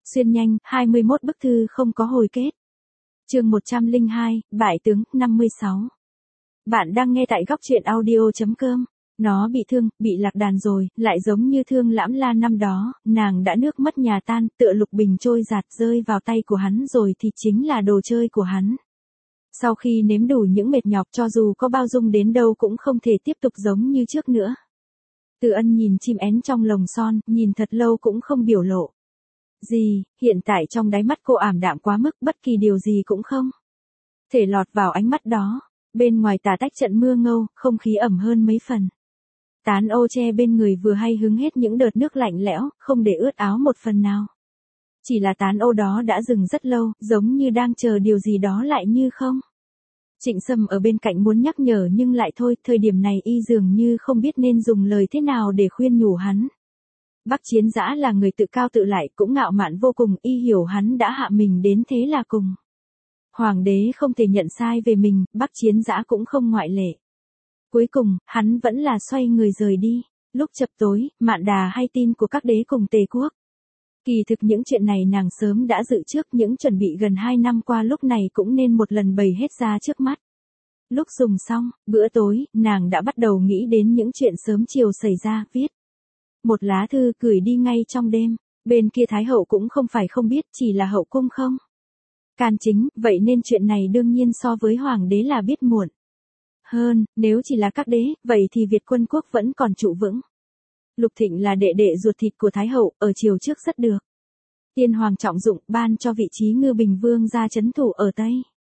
Xuyên nhanh, 21 bức thư không có hồi kết. Chương 102, Bại tướng, 56. Bạn đang nghe tại góc truyện audio.com. Nó bị thương, bị lạc đàn rồi, lại giống như thương Lãm La năm đó, nàng đã nước mất nhà tan, tựa lục bình trôi giạt rơi vào tay của hắn rồi thì chính là đồ chơi của hắn. Sau khi nếm đủ những mệt nhọc cho dù có bao dung đến đâu cũng không thể tiếp tục giống như trước nữa. Từ Ân nhìn chim én trong lồng son, nhìn thật lâu cũng không biểu lộ gì, hiện tại trong đáy mắt cô ảm đạm quá mức, bất kỳ điều gì cũng không thể lọt vào ánh mắt đó. Bên ngoài tà tách trận mưa ngâu, không khí ẩm hơn mấy phần. Tán ô che bên người vừa hay hứng hết những đợt nước lạnh lẽo, không để ướt áo một phần nào. Chỉ là tán ô đó đã dừng rất lâu, giống như đang chờ điều gì đó lại như không. Trịnh Sâm ở bên cạnh muốn nhắc nhở nhưng lại thôi, thời điểm này y dường như không biết nên dùng lời thế nào để khuyên nhủ hắn. Bắc Chiến Dã là người tự cao tự lại, cũng ngạo mạn vô cùng, y hiểu hắn đã hạ mình đến thế là cùng. Hoàng đế không thể nhận sai về mình, Bắc Chiến Dã cũng không ngoại lệ. Cuối cùng, hắn vẫn là xoay người rời đi. Lúc chập tối, Mạn Đà hay tin của các đế cùng Tề quốc. Kỳ thực những chuyện này nàng sớm đã dự trước, những chuẩn bị gần 2 năm qua lúc này cũng nên một lần bày hết ra trước mắt. Lúc dùng xong, bữa tối, nàng đã bắt đầu nghĩ đến những chuyện sớm chiều xảy ra, viết một lá thư gửi đi ngay trong đêm. Bên kia Thái hậu cũng không phải không biết, chỉ là hậu cung không can chính, vậy nên chuyện này đương nhiên so với hoàng đế là biết muộn hơn. Nếu chỉ là các đế, vậy thì Việt Quân quốc vẫn còn trụ vững. Lục Thịnh là đệ đệ ruột thịt của Thái hậu, ở triều trước rất được Tiên hoàng trọng dụng, ban cho vị trí Ngư Bình Vương ra trấn thủ ở Tây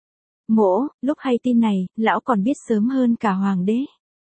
Mỗ. Lúc hay tin này, lão còn biết sớm hơn cả hoàng đế.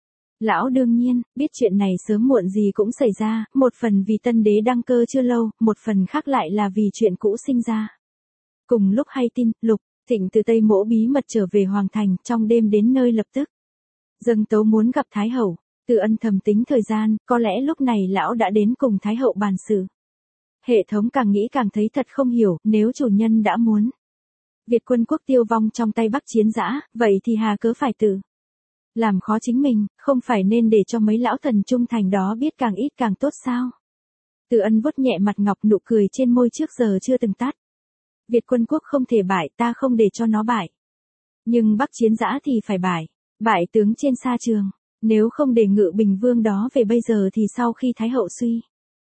Lão đương nhiên, biết chuyện này sớm muộn gì cũng xảy ra, một phần vì tân đế đăng cơ chưa lâu, một phần khác lại là vì chuyện cũ sinh ra. Cùng lúc hay tin, Lục Thịnh từ Tây Mỗ bí mật trở về Hoàng Thành, trong đêm đến nơi lập tức dâng tấu muốn gặp Thái hậu. Từ Ân thầm tính thời gian, có lẽ lúc này lão đã đến cùng Thái hậu bàn sự. Hệ thống càng nghĩ càng thấy thật không hiểu, nếu chủ nhân đã muốn Việt Quân quốc tiêu vong trong tay Bắc Chiến Dã, vậy thì hà cớ phải tự làm khó chính mình, không phải nên để cho mấy lão thần trung thành đó biết càng ít càng tốt sao? Từ Ân vuốt nhẹ mặt ngọc, nụ cười trên môi trước giờ chưa từng tắt. Việt Quân quốc không thể bại, ta không để cho nó bại. Nhưng Bắc Chiến Dã thì phải bại. Bại tướng trên sa trường. Nếu không để Ngự Bình Vương đó về bây giờ thì sau khi Thái hậu suy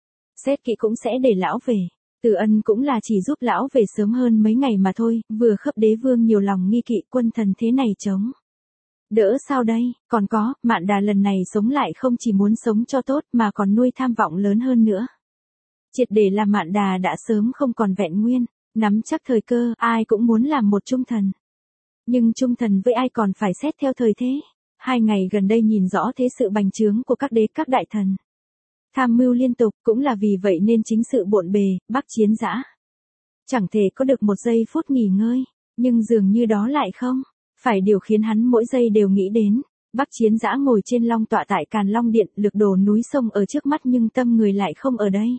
xét kỹ cũng sẽ để lão về. Từ Ân cũng là chỉ giúp lão về sớm hơn mấy ngày mà thôi, vừa khấp đế vương nhiều lòng nghi kỵ, quân thần thế này chống đỡ sao đây? Còn có, Mạn Đà lần này sống lại không chỉ muốn sống cho tốt mà còn nuôi tham vọng lớn hơn nữa. Triệt để làm Mạn Đà đã sớm không còn vẹn nguyên, nắm chắc thời cơ, ai cũng muốn làm một trung thần. Nhưng trung thần với ai còn phải xét theo thời thế. 2 ngày gần đây nhìn rõ thế sự bành trướng của các đế các đại thần. Tham mưu liên tục, cũng là vì vậy nên chính sự bộn bề, Bắc Chiến Dã chẳng thể có được một giây phút nghỉ ngơi, nhưng dường như đó lại không phải điều khiến hắn mỗi giây đều nghĩ đến. Bắc Chiến Dã ngồi trên long tọa tại Càn Long Điện, lược đồ núi sông ở trước mắt nhưng tâm người lại không ở đây.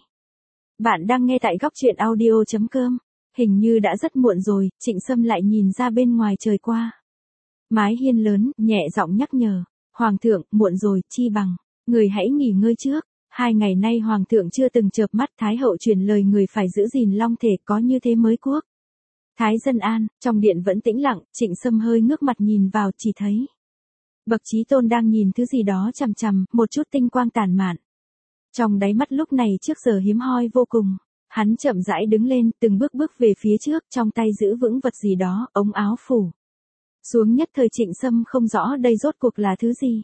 Bạn đang nghe tại góc truyện audio.com. Hình như đã rất muộn rồi, Trịnh Sâm lại nhìn ra bên ngoài trời qua mái hiên lớn, nhẹ giọng nhắc nhở. Hoàng thượng, muộn rồi, chi bằng người hãy nghỉ ngơi trước. 2 ngày nay Hoàng thượng chưa từng chợp mắt, Thái hậu truyền lời người phải giữ gìn long thể, có như thế mới quốc thái dân an. Trong điện vẫn tĩnh lặng, Trịnh Sâm hơi ngước mặt nhìn vào, chỉ thấy Bậc Chí Tôn đang nhìn thứ gì đó chằm chằm, một chút tinh quang tản mạn trong đáy mắt lúc này trước giờ hiếm hoi vô cùng. Hắn chậm rãi đứng lên, từng bước bước về phía trước, trong tay giữ vững vật gì đó, ống áo phủ xuống, nhất thời Trịnh Sâm không rõ đây rốt cuộc là thứ gì.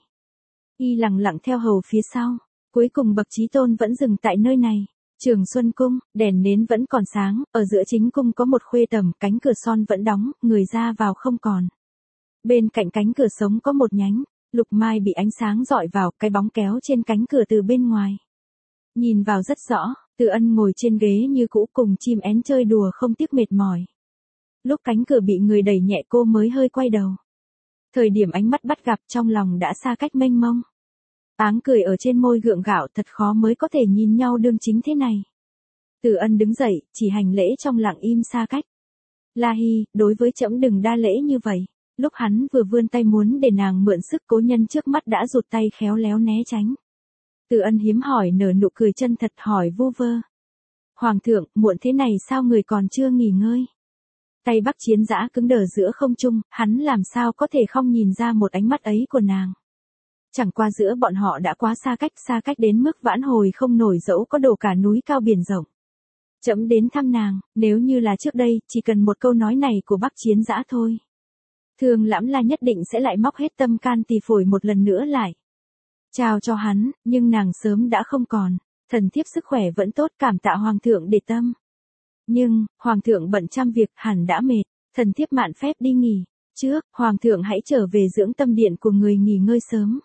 Y lặng lặng theo hầu phía sau, cuối cùng Bậc Chí Tôn vẫn dừng tại nơi này. Trường Xuân Cung, đèn nến vẫn còn sáng, ở giữa chính cung có một khuê tầm, cánh cửa son vẫn đóng, người ra vào không còn. Bên cạnh cánh cửa sống có một nhánh lục mai bị ánh sáng rọi vào, cái bóng kéo trên cánh cửa từ bên ngoài nhìn vào rất rõ. Từ Ân ngồi trên ghế như cũ cùng chim én chơi đùa không tiếc mệt mỏi. Lúc cánh cửa bị người đẩy nhẹ cô mới hơi quay đầu. Thời điểm ánh mắt bắt gặp, trong lòng đã xa cách mênh mông. Áng cười ở trên môi gượng gạo, thật khó mới có thể nhìn nhau đương chính thế này. Từ Ân đứng dậy, chỉ hành lễ trong lặng im xa cách. La Hi, đối với trẫm đừng đa lễ như vậy. Lúc hắn vừa vươn tay muốn để nàng mượn sức, cố nhân trước mắt đã rụt tay khéo léo né tránh. Từ Ân hiếm hỏi nở nụ cười chân thật, hỏi vu vơ. Hoàng thượng, muộn thế này sao người còn chưa nghỉ ngơi? Tay Bắc Chiến Dã cứng đờ giữa không trung, hắn làm sao có thể không nhìn ra một ánh mắt ấy của nàng. Chẳng qua giữa bọn họ đã quá xa cách đến mức vãn hồi không nổi dẫu có đổ cả núi cao biển rộng. Trẫm đến thăm nàng, nếu như là trước đây, chỉ cần một câu nói này của Bắc Chiến Dã thôi. Thường Lãm La nhất định sẽ lại móc hết tâm can tỳ phổi một lần nữa lại. Chào cho hắn, nhưng nàng sớm đã không còn. Thần thiếp sức khỏe vẫn tốt, cảm tạ hoàng thượng để tâm. Nhưng, hoàng thượng bận trăm việc, hẳn đã mệt, thần thiếp mạn phép đi nghỉ. Trước, hoàng thượng hãy trở về dưỡng tâm điện của người nghỉ ngơi sớm.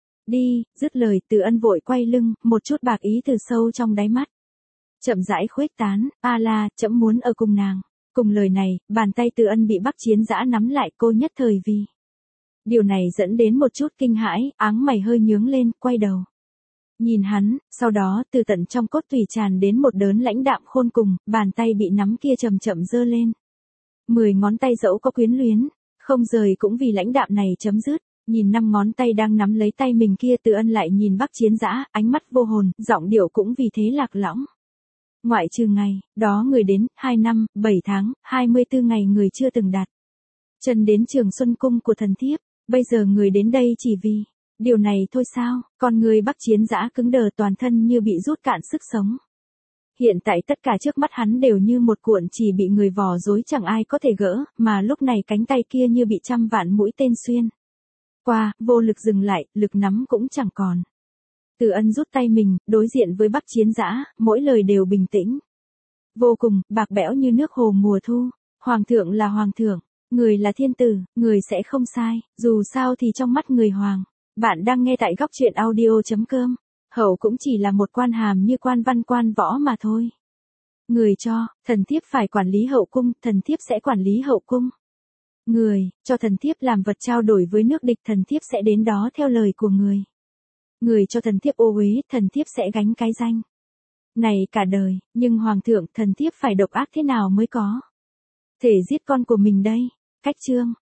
Đi, dứt lời Từ Ân vội quay lưng, một chút bạc ý từ sâu trong đáy mắt. Chậm rãi khuếch tán, a la, trẫm muốn ở cùng nàng. Cùng lời này, bàn tay Từ Ân bị Bắc Chiến Dã nắm lại, cô nhất thời vì. Điều này dẫn đến một chút kinh hãi, áng mày hơi nhướng lên, quay đầu. Nhìn hắn, sau đó từ tận trong cốt tủy tràn đến một đớn lãnh đạm khôn cùng, bàn tay bị nắm kia chậm chậm giơ lên. 10 ngón tay dẫu có quyến luyến, không rời cũng vì lãnh đạm này chấm dứt. Nhìn 5 ngón tay đang nắm lấy tay mình kia, Từ Ân lại nhìn Bắc Chiến Dã, ánh mắt vô hồn, giọng điệu cũng vì thế lạc lõng. Ngoại trừ ngày, đó người đến, 2 năm, 7 tháng, 24 ngày người chưa từng đặt chân đến Trường Xuân Cung của thần thiếp, bây giờ người đến đây chỉ vì điều này thôi sao? Con người Bắc Chiến Dã cứng đờ, toàn thân như bị rút cạn sức sống. Hiện tại tất cả trước mắt hắn đều như một cuộn chỉ bị người vò rối chẳng ai có thể gỡ, mà lúc này cánh tay kia như bị trăm vạn mũi tên xuyên qua, vô lực dừng lại, lực nắm cũng chẳng còn. Từ Ân rút tay mình, đối diện với Bắc Chiến Dã, mỗi lời đều bình tĩnh. Vô cùng, bạc bẽo như nước hồ mùa thu. Hoàng thượng là hoàng thượng, người là thiên tử, người sẽ không sai, dù sao thì trong mắt người hoàng. Bạn đang nghe tại goctruyện.audio.com. Hậu cũng chỉ là một quan hàm như quan văn quan võ mà thôi. Người cho, thần thiếp phải quản lý hậu cung, thần thiếp sẽ quản lý hậu cung. Người, cho thần thiếp làm vật trao đổi với nước địch, thần thiếp sẽ đến đó theo lời của người. Người cho thần thiếp ô uế, thần thiếp sẽ gánh cái danh này cả đời, nhưng hoàng thượng, thần thiếp phải độc ác thế nào mới có thể giết con của mình đây? Cách chương